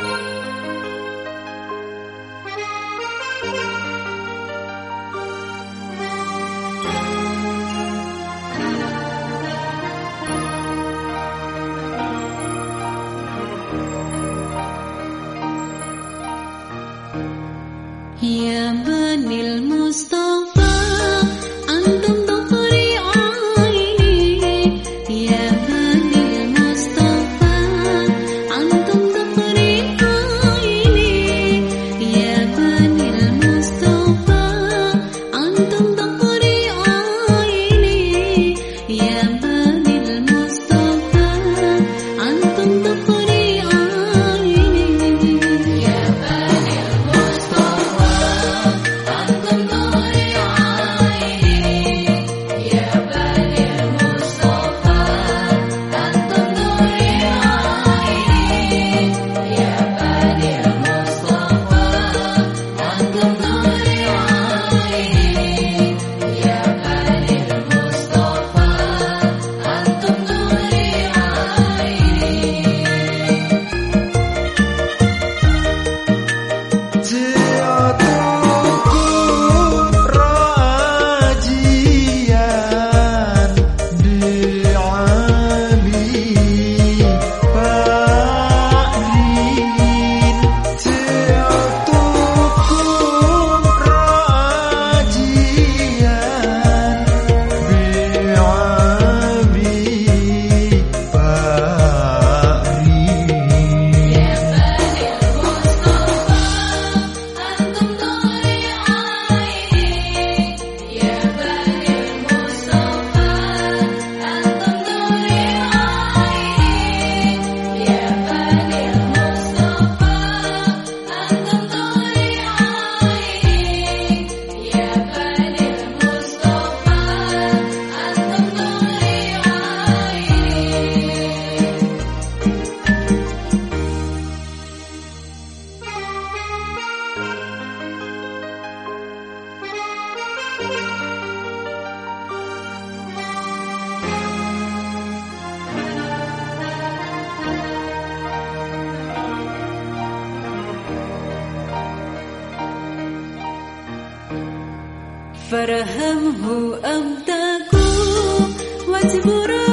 Ya Banil Mustafa, antum tuqri aini. Ya Banil Mustafa, antum tuqri aini. Ya Banil Mustafa, antum tuqri aini. Ya Banil Mustafa, antum tuqri aini. Ya Banil Mustafa, antum tuqri aini. Ya Banil Mustafa, antum tuqri aini. Ya Banil Mustafa, antum tuqri aini. Ya Banil Mustafa, antum tuqri Jiatukum rajian bi'abi fa'rin. Jiatukum rajian bi'abi fa'rin. Ya Banil Mustafa, antum tuqri aini. Ya Banil Mustafa, antum tuqri aini. Ya Banil Mustafa, antum tuqri aini. Ya Banil Mustafa, antum tuqri aini. فرهمه أبداكم واجبروا